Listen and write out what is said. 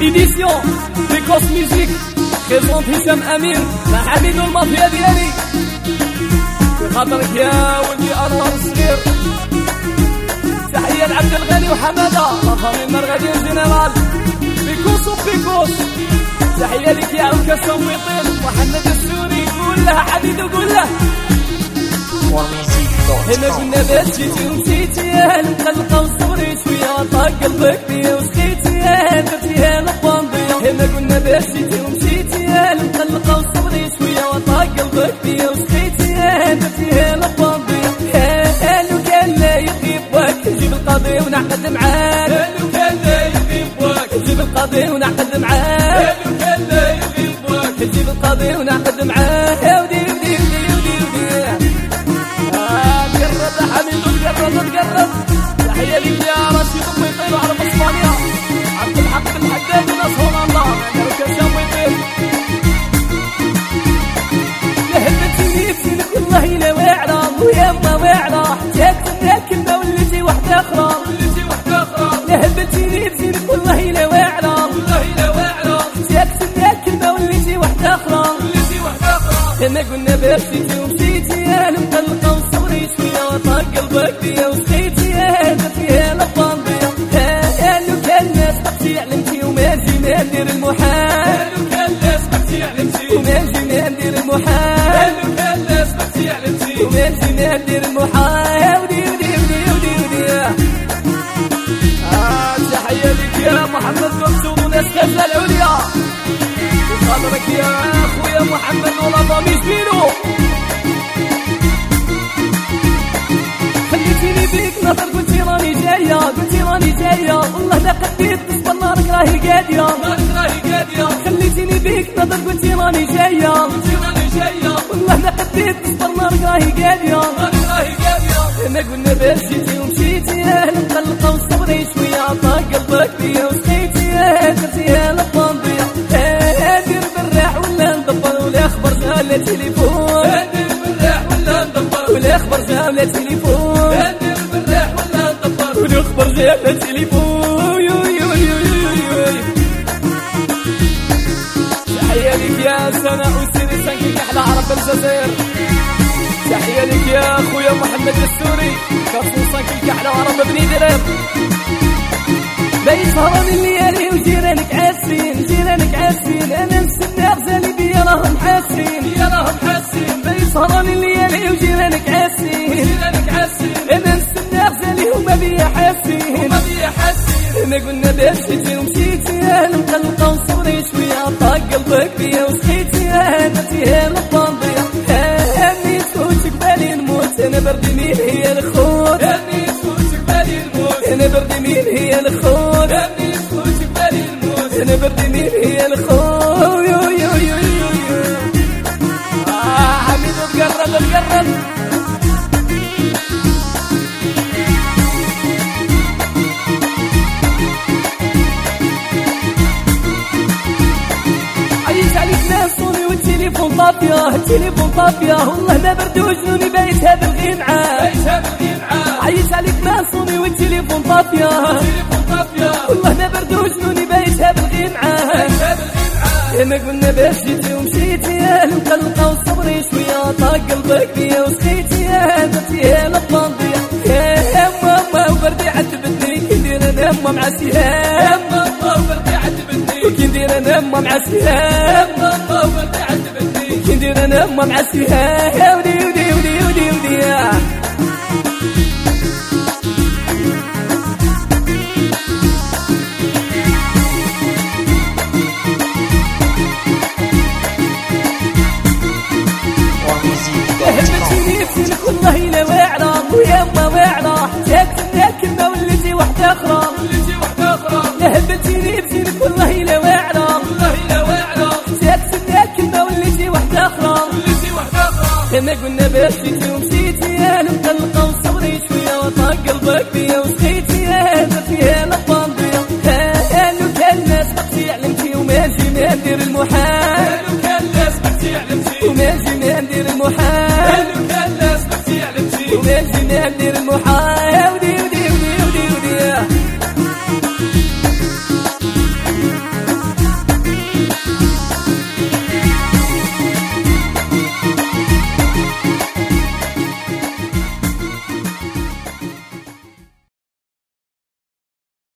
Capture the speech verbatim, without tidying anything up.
إديسيون بيكوس ميوزيك بريزونت هشام أمين مع حميد والمافيا ديالي في خاطرك يا ولدي أنور الصغير. تحية لعبد الغني وحمادة لافامي المرغدين جينيرال بيكوس وبيكوس. تحية لك يا عكا وميطيل محمد السوري قول له حميد وقول له هنا كنا باش جيتي ومشيتي يا مقلقة وصبري شوية وطاق قلبك بيا وسقيتي يا درتيها للباندية. هنا كنا باش جيتي ومشيتي يا مقلقة وصبري شوية وطاق قلبك بيا وسقيتي يا درتيها للباندية. لو كان لا يحبك جيب القاضي ونعقد معاك. لو كان لا يحبك جيب القاضي ونعقد معاك. لو كان لا يحبك جيب القاضي ونعقد معاك. يا ودي ودي ودي ودي ودي تقرب تقرب. تحية لك يا رشيد وميطيل وعرب اسبانيا عبد الحق الحداد وناس هولندا مركز وميطيل. يا هبتي نفسك والله لا واعرة ويما واعرة حتى تسمى كلمة وليتي وحدة أخرى وليتي وحدة أخرى. يا هبتي نفسك والله لا واعرة والله لا واعرة حتى تسمى كلمة وليتي وحدة أخرى وليتي وحدة أخرى. هنا قلنا باش جيتي ومشيتي يا مقلقة وصبري شوية وطاق قلبك بيا وسقيتي يا درتيها للباندية. لو كان الناس بقتي علمتي وما جينا ندير المحال. لو كان الناس بقتي علمتي وما جينا ندير المحال. لو كان الناس بقتي علمتي وما جينا ندير المحال. ودي ودي ودي ودي ودي آه تحية لك يا محمد قمسود وناس غزة العليا بخاطرك يا أخويا محمد ولافامي جبينو. خليتيني بيك نظر قلتي راني جاية قلتي راني جاية والله لا قديت تصبر نارك راهي قادية نارك راهي قادية. خليتيني بيك نظر قلتي راني جاية قلتي راني جاية والله لا قديت تصبر نارك راهي قادية نارك راهي قادية. هنا قلنا باش جيتي ومشيتي يا مقلقة وصبري شوية عطاق قلبك بيا وسقيتي يا درتيها للباندية. دير بالراح ولا ندبر ولا خبر جا تليفون. دير بالراح ولا ندبر ولا خبر جا تليفون. دير بالراح ولا ندبر ولا خبر جا تليفون. يو يو يو يو. تحية لك يا سناء وسيري سانكي أحلى عرب الجزائر. تحية لك يا أخويا محمد السوري خاصة سانكي أحلى عرب بني دراب. باي سهران الليالي وجيرانك عاسين جيرانك عاسين انا نستنى غزالي بيا راهم حاسين بيا راهم حاسين. باي سهران الليالي وجيرانك عاسين جيرانك عاسين انا نستنى غزالي هما بيا حاسين هما بيا حاسين. هنا قلنا باش جيتي ومشيتي يا مقلقة وصبري شوية عطاق قلبك بيا وسقيتي يا درتيها للباندية. هاني تفوتك بالي نموت انا بردي مين هي الخوت. هاني تفوتك بالي نموت انا بردي مين هي الخوت. هاني تفوتك بالي نموت انا بردي مين هي الخوت. يو يو يو يو يو. آه حميد تقرب تقرب. عيش عليك ناس صوني والتليفون طافية التليفون طافية والله ما برد وجنوني بايتها بالغنعة بايتها بالغنعة. عيش عليك ناس صوني والتليفون طافية التليفون طافية والله ما برد وجنوني بايتها بالغنعة بايتها بالغنعة. هنا قلنا باش جيتي ومشيتي يا مقلقة وصبري شوية طاق قلبك بيا وسقيتي يا درتيها للباندية. يا ماما وبردي عتبتني كي ندير انا ماما مع سهام. ماما وبردي عتبتني وكي ندير انا ماما مع سهام. ماما وبردي عتبتني وكي ندير انا ماما مع سهام. ودي ودي ودي ودي ودي والله لا واعرة ويما واعرة حتى تسمى كلمة وليتي وحدة أخرى وليتي وحدة أخرى. لا هبتيني بزينك والله لا واعرة والله لا واعرة حتى تسمى كلمة وليتي وحدة أخرى وليتي وحدة أخرى. هنا قلنا باش جيتي ومشيتي يا مقلقة وصبري شوية وطاق قلبك بيا وسقيتي يا درتيها للباندية. لو كان الناس بقتي علمتي وما جينا ندير المحال.